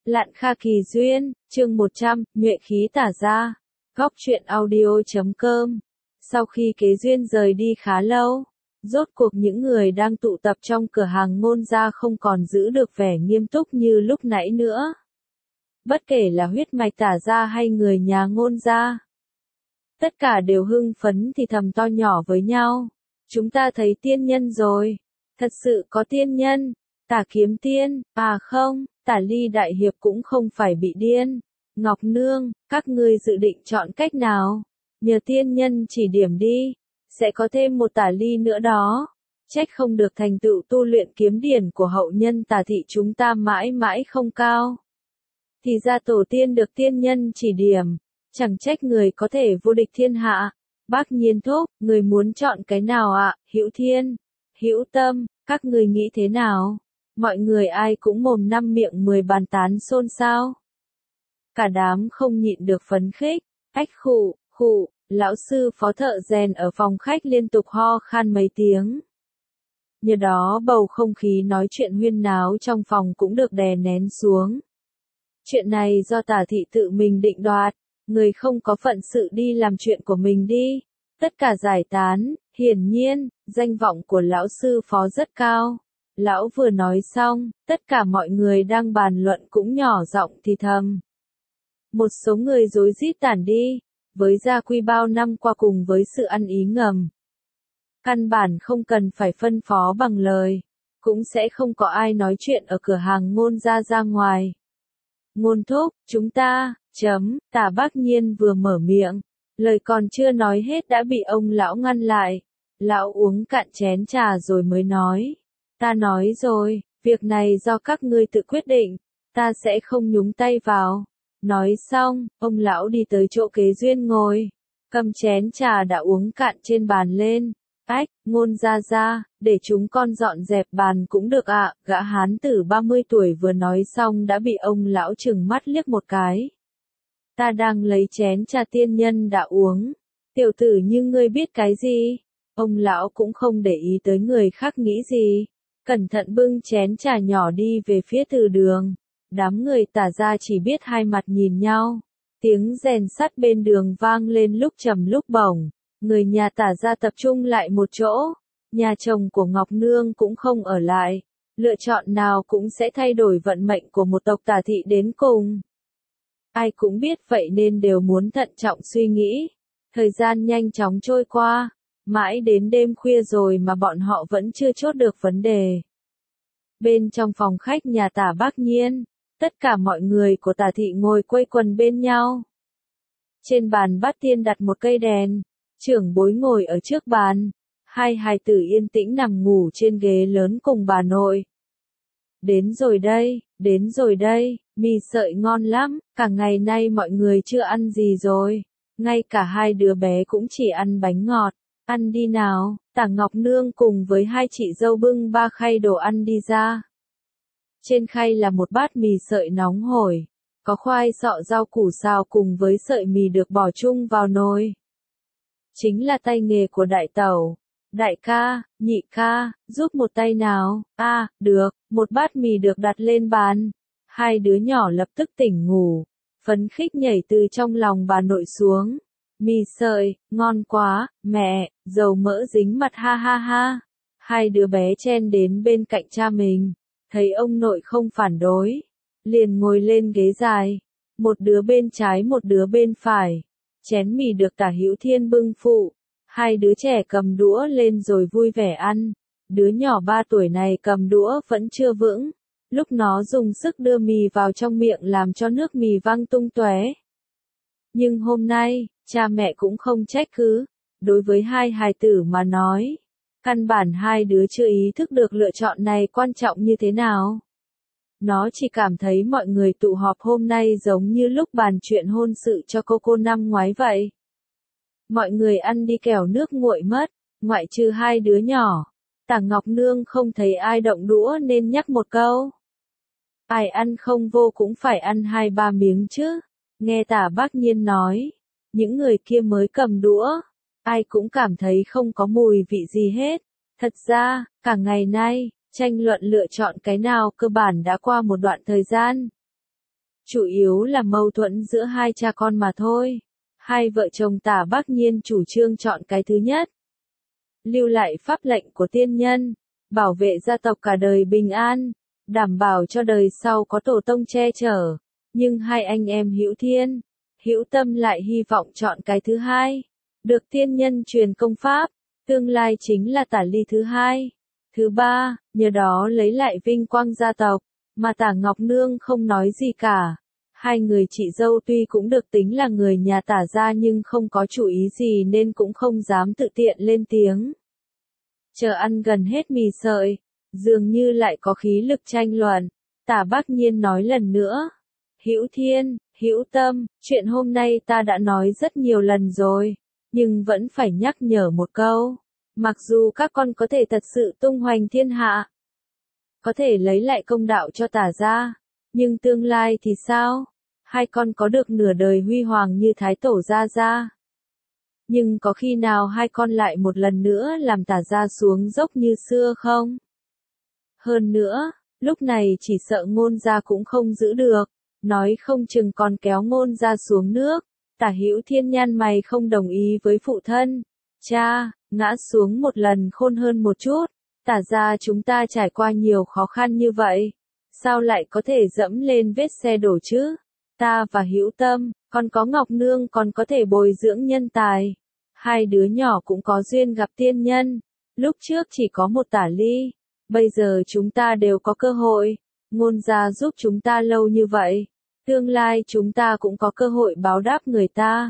Lạn Kha Kỳ Duyên, chương 100, nhuệ khí tả ra. Góc truyện audio.com. Sau khi Kế Duyên rời đi khá lâu, rốt cuộc những người đang tụ tập trong cửa hàng Ngôn gia không còn giữ được vẻ nghiêm túc như lúc nãy nữa. Bất kể là huyết mạch tả ra hay người nhà Ngôn gia, tất cả đều hưng phấn thì thầm to nhỏ với nhau. Chúng ta thấy tiên nhân rồi. Thật sự có tiên nhân. Tả Kiếm Tiên, à không, Tả Ly Đại Hiệp cũng không phải bị điên. Ngọc Nương, các ngươi dự định chọn cách nào? Nhờ tiên nhân chỉ điểm đi. Sẽ có thêm một Tả Ly nữa đó. Trách không được thành tựu tu luyện kiếm điển của hậu nhân Tả thị chúng ta mãi mãi không cao. Thì ra tổ tiên được tiên nhân chỉ điểm. Chẳng trách người có thể vô địch thiên hạ. Bác Nhiên thúc, người muốn chọn cái nào ạ? Hữu Thiên, Hữu Tâm, các người nghĩ thế nào? Mọi người ai cũng mồm năm miệng 10 bàn tán xôn xao. Cả đám không nhịn được phấn khích. Ách khụ, lão sư phó thợ rèn ở phòng khách liên tục ho khan mấy tiếng. Nhờ đó bầu không khí nói chuyện huyên náo trong phòng cũng được đè nén xuống. Chuyện này do Tả thị tự mình định đoạt. Người không có phận sự đi làm chuyện của mình đi. Tất cả giải tán, hiển nhiên, danh vọng của lão sư phó rất cao. Lão vừa nói xong, tất cả mọi người đang bàn luận cũng nhỏ giọng thì thầm. Một số người rối rít tản đi, với gia quy bao năm qua cùng với sự ăn ý ngầm. Căn bản không cần phải phân phó bằng lời, cũng sẽ không có ai nói chuyện ở cửa hàng Ngôn gia ra ngoài. Ngôn thúc, chúng ta, Tả Bác Nhiên vừa mở miệng, lời còn chưa nói hết đã bị ông lão ngăn lại. Lão uống cạn chén trà rồi mới nói. Ta nói rồi, việc này do các ngươi tự quyết định, ta sẽ không nhúng tay vào. Nói xong, ông lão đi tới chỗ Kế Duyên ngồi, cầm chén trà đã uống cạn trên bàn lên. Ách, Ngôn ra, để chúng con dọn dẹp bàn cũng được ạ. Gã hán tử 30 tuổi vừa nói xong đã bị ông lão trừng mắt liếc một cái. Ta đang lấy chén trà tiên nhân đã uống. Tiểu tử như ngươi biết cái gì? Ông lão cũng không để ý tới người khác nghĩ gì. Cẩn thận bưng chén trà nhỏ đi về phía từ đường. Đám người Tả ra chỉ biết hai mặt nhìn nhau. Tiếng rèn sắt bên đường vang lên lúc trầm lúc bổng. Người nhà Tả ra tập trung lại một chỗ. Nhà chồng của Ngọc Nương cũng không ở lại. Lựa chọn nào cũng sẽ thay đổi vận mệnh của một tộc Tả thị đến cùng. Ai cũng biết vậy nên đều muốn thận trọng suy nghĩ. Thời gian nhanh chóng trôi qua. Mãi đến đêm khuya rồi mà bọn họ vẫn chưa chốt được vấn đề. Bên trong phòng khách nhà Tả Bác Nhiên, tất cả mọi người của Tả thị ngồi quây quần bên nhau. Trên bàn bát tiên đặt một cây đèn, trưởng bối ngồi ở trước bàn, hai hài tử yên tĩnh nằm ngủ trên ghế lớn cùng bà nội. Đến rồi đây, mì sợi ngon lắm, cả ngày nay mọi người chưa ăn gì rồi, ngay cả hai đứa bé cũng chỉ ăn bánh ngọt. Ăn đi nào, Tả Ngọc Nương cùng với hai chị dâu bưng 3 khay đồ ăn đi ra. Trên khay là một bát mì sợi nóng hổi, có khoai sọ rau củ xào cùng với sợi mì được bỏ chung vào nồi. Chính là tay nghề của đại tẩu. Đại ca, nhị ca, giúp một tay nào. Được, một bát mì được đặt lên bàn. Hai đứa nhỏ lập tức tỉnh ngủ, phấn khích nhảy từ trong lòng bà nội xuống. Mì sợi, ngon quá, mẹ, dầu mỡ dính mặt ha ha ha. Hai đứa bé chen đến bên cạnh cha mình, thấy ông nội không phản đối, liền ngồi lên ghế dài, một đứa bên trái một đứa bên phải. Chén mì được Tả Hữu Thiên bưng phụ, hai đứa trẻ cầm đũa lên rồi vui vẻ ăn. Đứa nhỏ 3 tuổi này cầm đũa vẫn chưa vững, lúc nó dùng sức đưa mì vào trong miệng làm cho nước mì văng tung tóe. Nhưng hôm nay, cha mẹ cũng không trách cứ. Đối với hai hài tử mà nói, căn bản hai đứa chưa ý thức được lựa chọn này quan trọng như thế nào. Nó chỉ cảm thấy mọi người tụ họp hôm nay giống như lúc bàn chuyện hôn sự cho cô năm ngoái vậy. Mọi người ăn đi kẻo nước nguội mất, ngoại trừ hai đứa nhỏ. Tả Ngọc Nương không thấy ai động đũa nên nhắc một câu. Ai ăn không vô cũng phải ăn 2-3 miếng chứ. Nghe Tả Bác Nhiên nói, những người kia mới cầm đũa, ai cũng cảm thấy không có mùi vị gì hết. Thật ra, cả ngày nay, tranh luận lựa chọn cái nào cơ bản đã qua một đoạn thời gian. chủ yếu là mâu thuẫn giữa hai cha con mà thôi. Hai vợ chồng Tả Bác Nhiên chủ trương chọn cái thứ nhất. Lưu lại pháp lệnh của tiên nhân, bảo vệ gia tộc cả đời bình an, đảm bảo cho đời sau có tổ tông che chở. Nhưng hai anh em Hữu Thiên, Hữu Tâm lại hy vọng chọn cái thứ hai, được tiên nhân truyền công pháp, tương lai chính là Tả Ly thứ hai. Thứ ba, nhờ đó lấy lại vinh quang gia tộc, mà Tả Ngọc Nương không nói gì cả. Hai người chị dâu tuy cũng được tính là người nhà Tả gia nhưng không có chủ ý gì nên cũng không dám tự tiện lên tiếng. Chờ ăn gần hết mì sợi, dường như lại có khí lực tranh luận, Tả Bác Nhiên nói lần nữa. Hữu Thiên, Hữu Tâm, chuyện hôm nay ta đã nói rất nhiều lần rồi, nhưng vẫn phải nhắc nhở một câu. Mặc dù các con có thể thật sự tung hoành thiên hạ, có thể lấy lại công đạo cho Tả gia, nhưng tương lai thì sao? Hai con có được nửa đời huy hoàng như Thái Tổ Gia Gia. Nhưng có khi nào hai con lại một lần nữa làm Tả gia xuống dốc như xưa không? Hơn nữa, lúc này chỉ sợ Ngôn gia cũng không giữ được, nói không chừng còn kéo Ngôn gia xuống nước. Tả Hữu Thiên nhăn mày không đồng ý với phụ thân. Cha, ngã xuống một lần khôn hơn một chút, Tả gia chúng ta trải qua nhiều khó khăn như vậy, sao lại có thể dẫm lên vết xe đổ chứ? Ta và Hữu Tâm, còn có Ngọc Nương còn có thể bồi dưỡng nhân tài. Hai đứa nhỏ cũng có duyên gặp tiên nhân. Lúc trước chỉ có một Tả Ly, bây giờ chúng ta đều có cơ hội. Ngôn gia giúp chúng ta lâu như vậy, tương lai chúng ta cũng có cơ hội báo đáp người ta.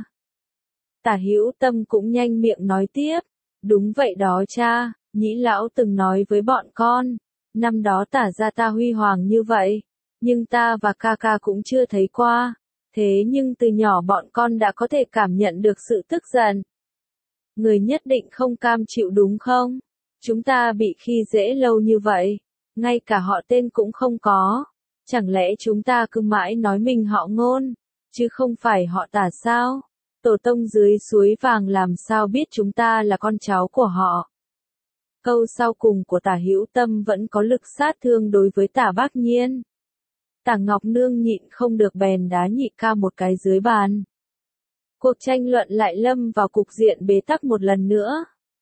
Tả Hữu Tâm cũng nhanh miệng nói tiếp. Đúng vậy đó cha, Nhĩ lão từng nói với bọn con, năm đó Tả gia ta huy hoàng như vậy, nhưng ta và ca ca cũng chưa thấy qua. Thế nhưng từ nhỏ bọn con đã có thể cảm nhận được sự tức giận. Người nhất định không cam chịu đúng không? Chúng ta bị khi dễ lâu như vậy, ngay cả họ tên cũng không có. Chẳng lẽ chúng ta cứ mãi nói mình họ Ngôn, chứ không phải họ Tả sao? Tổ tông dưới suối vàng làm sao biết chúng ta là con cháu của họ? Câu sau cùng của Tả Hữu Tâm vẫn có lực sát thương đối với Tả Bác Nhiên. Tả Ngọc Nương nhịn không được bèn đá nhị ca một cái dưới bàn. Cuộc tranh luận lại lâm vào cục diện bế tắc một lần nữa.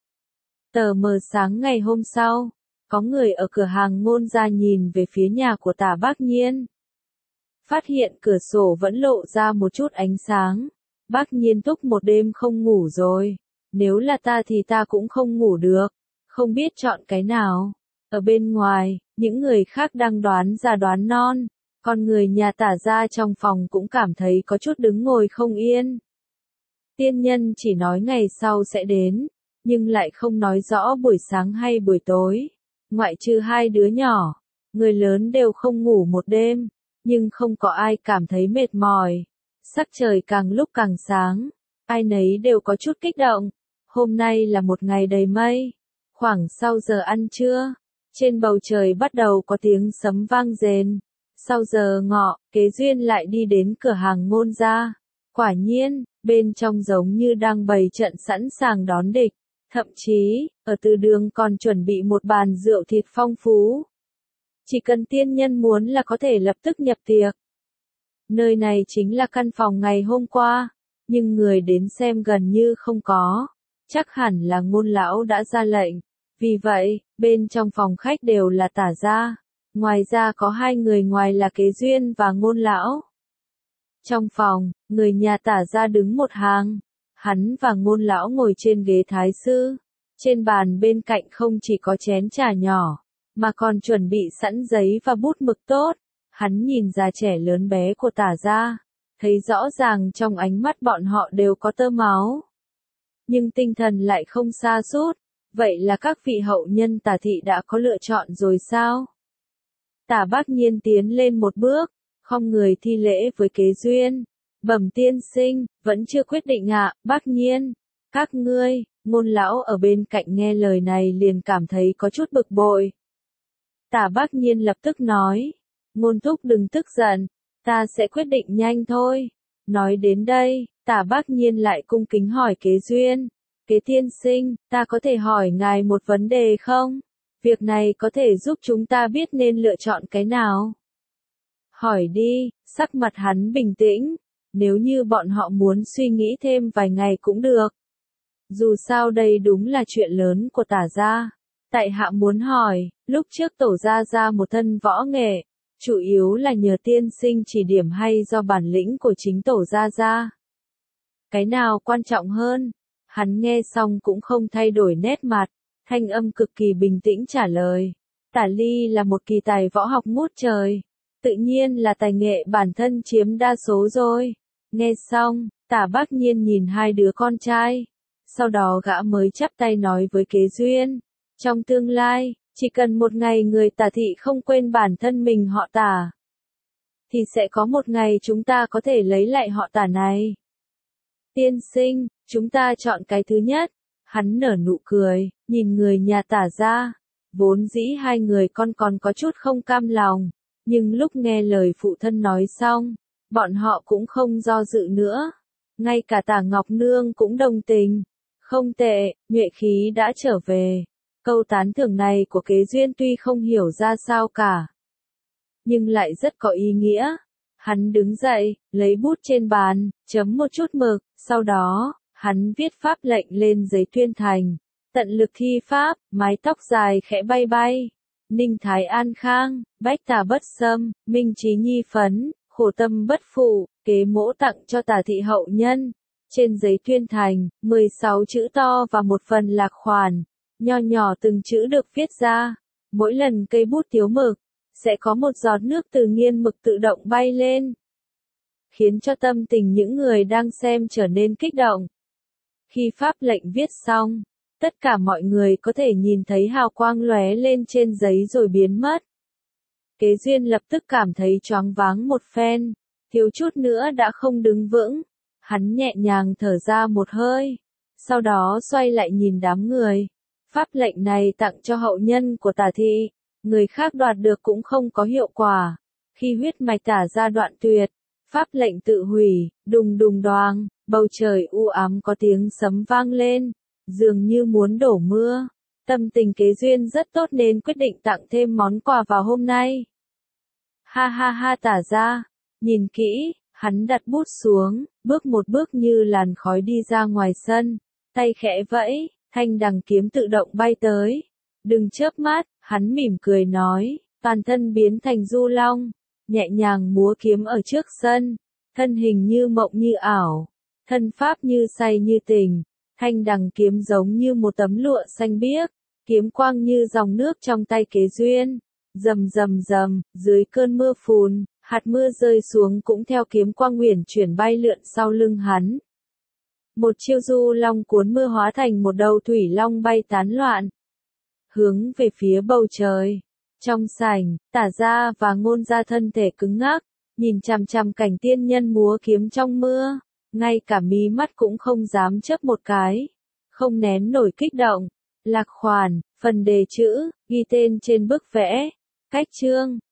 Tờ mờ sáng ngày hôm sau, có người ở cửa hàng Ngôn gia nhìn về phía nhà của Tả Bác Nhiên. Phát hiện cửa sổ vẫn lộ ra một chút ánh sáng. Bác Nhiên túc một đêm không ngủ rồi. Nếu là ta thì ta cũng không ngủ được. Không biết chọn cái nào. Ở bên ngoài, những người khác đang đoán già đoán non. Còn người nhà Tả gia trong phòng cũng cảm thấy có chút đứng ngồi không yên. Tiên nhân chỉ nói ngày sau sẽ đến, nhưng lại không nói rõ buổi sáng hay buổi tối. Ngoại trừ hai đứa nhỏ, người lớn đều không ngủ một đêm, nhưng không có ai cảm thấy mệt mỏi. Sắc trời càng lúc càng sáng, ai nấy đều có chút kích động. Hôm nay là một ngày đầy mây. Khoảng sau giờ ăn trưa, trên bầu trời bắt đầu có tiếng sấm vang rền. Sau giờ ngọ, Kế Duyên lại đi đến cửa hàng Ngôn gia. Quả nhiên, bên trong giống như đang bày trận sẵn sàng đón địch. Thậm chí, ở từ đường còn chuẩn bị một bàn rượu thịt phong phú. Chỉ cần tiên nhân muốn là có thể lập tức nhập tiệc. Nơi này chính là căn phòng ngày hôm qua, nhưng người đến xem gần như không có. Chắc hẳn là Ngôn lão đã ra lệnh. Vì vậy, bên trong phòng khách đều là Tả gia. Ngoài ra có hai người ngoài là Kế Duyên và Ngôn lão. Trong phòng, người nhà Tả gia đứng một hàng. Hắn và Ngôn lão ngồi trên ghế thái sư. Trên bàn bên cạnh không chỉ có chén trà nhỏ, mà còn chuẩn bị sẵn giấy và bút mực tốt. Hắn nhìn già trẻ lớn bé của Tả gia, thấy rõ ràng trong ánh mắt bọn họ đều có tơ máu. Nhưng tinh thần lại không sa sút. Vậy là các vị hậu nhân Tả thị đã có lựa chọn rồi sao? Tả Bác Nhiên tiến lên một bước, khom người thi lễ với Kế Duyên. Bẩm tiên sinh, vẫn chưa quyết định ạ, Bác Nhiên. Các ngươi, Ngôn lão ở bên cạnh nghe lời này liền cảm thấy có chút bực bội. Tả Bác Nhiên lập tức nói. Ngôn thúc đừng tức giận, ta sẽ quyết định nhanh thôi. Nói đến đây, Tả Bác Nhiên lại cung kính hỏi Kế Duyên. Kế tiên sinh, ta có thể hỏi ngài một vấn đề không? Việc này có thể giúp chúng ta biết nên lựa chọn cái nào? Hỏi đi, sắc mặt hắn bình tĩnh, nếu như bọn họ muốn suy nghĩ thêm vài ngày cũng được. Dù sao đây đúng là chuyện lớn của Tả gia. Tại hạ muốn hỏi, lúc trước Tổ gia ra một thân võ nghệ, chủ yếu là nhờ tiên sinh chỉ điểm hay do bản lĩnh của chính Tổ gia ra? Cái nào quan trọng hơn? Hắn nghe xong cũng không thay đổi nét mặt, thanh âm cực kỳ bình tĩnh trả lời. Tả Ly là một kỳ tài võ học ngút trời, tự nhiên là tài nghệ bản thân chiếm đa số rồi. Nghe xong, Tả Bác Nhiên nhìn hai đứa con trai, sau đó gã mới chắp tay nói với Kế Duyên, trong tương lai, chỉ cần một ngày người Tả thị không quên bản thân mình họ Tả, thì sẽ có một ngày chúng ta có thể lấy lại họ Tả này. Tiên sinh, chúng ta chọn cái thứ nhất. Hắn nở nụ cười, nhìn người nhà Tả ra. Vốn dĩ hai người con còn có chút không cam lòng, nhưng lúc nghe lời phụ thân nói xong, bọn họ cũng không do dự nữa. Ngay cả Tả Ngọc Nương cũng đồng tình. Không tệ, nhuệ khí đã trở về. Câu tán thưởng này của Kế Duyên tuy không hiểu ra sao cả, nhưng lại rất có ý nghĩa. Hắn đứng dậy, lấy bút trên bàn, chấm một chút mực, sau đó, hắn viết pháp lệnh lên giấy tuyên thành. Tận lực thi pháp, mái tóc dài khẽ bay bay. Ninh Thái an khang, bách tà bất xâm, minh trí nhi phấn, khổ tâm bất phụ, kế mỗ tặng cho Tả thị hậu nhân. Trên giấy tuyên thành, 16 chữ to và một phần lạc khoản, nho nhỏ từng chữ được viết ra. Mỗi lần cây bút tiếu mực, sẽ có một giọt nước từ nghiên mực tự động bay lên, khiến cho tâm tình những người đang xem trở nên kích động. Khi pháp lệnh viết xong, tất cả mọi người có thể nhìn thấy hào quang lóe lên trên giấy rồi biến mất. Kế Duyên lập tức cảm thấy choáng váng một phen, thiếu chút nữa đã không đứng vững. Hắn nhẹ nhàng thở ra một hơi, sau đó xoay lại nhìn đám người. Pháp lệnh này tặng cho hậu nhân của Tả thị, người khác đoạt được cũng không có hiệu quả. Khi huyết mạch Tả ra đoạn tuyệt, pháp lệnh tự hủy, đùng đùng đoàng, bầu trời u ám có tiếng sấm vang lên, dường như muốn đổ mưa. Tâm tình Kế Duyên rất tốt nên quyết định tặng thêm món quà vào hôm nay. Ha ha ha, Tả ra, nhìn kỹ, hắn đặt bút xuống, bước một bước như làn khói đi ra ngoài sân, tay khẽ vẫy, thanh đằng kiếm tự động bay tới. Đừng chớp mắt, hắn mỉm cười nói, toàn thân biến thành du long, nhẹ nhàng múa kiếm ở trước sân, thân hình như mộng như ảo, thân pháp như say như tình, thanh đằng kiếm giống như một tấm lụa xanh biếc, kiếm quang như dòng nước trong tay Kế Duyên, rầm rầm rầm, dưới cơn mưa phùn, hạt mưa rơi xuống cũng theo kiếm quang uyển chuyển bay lượn sau lưng hắn. Một chiêu du long cuốn mưa hóa thành một đầu thủy long bay tán loạn, hướng về phía bầu trời. Trong sảnh, Tả gia và Ngôn gia thân thể cứng ngắc, nhìn chằm chằm cảnh tiên nhân múa kiếm trong mưa, ngay cả mí mắt cũng không dám chớp một cái, không nén nổi kích động. Lạc khoản, phần đề chữ, ghi tên trên bức vẽ, cách chương.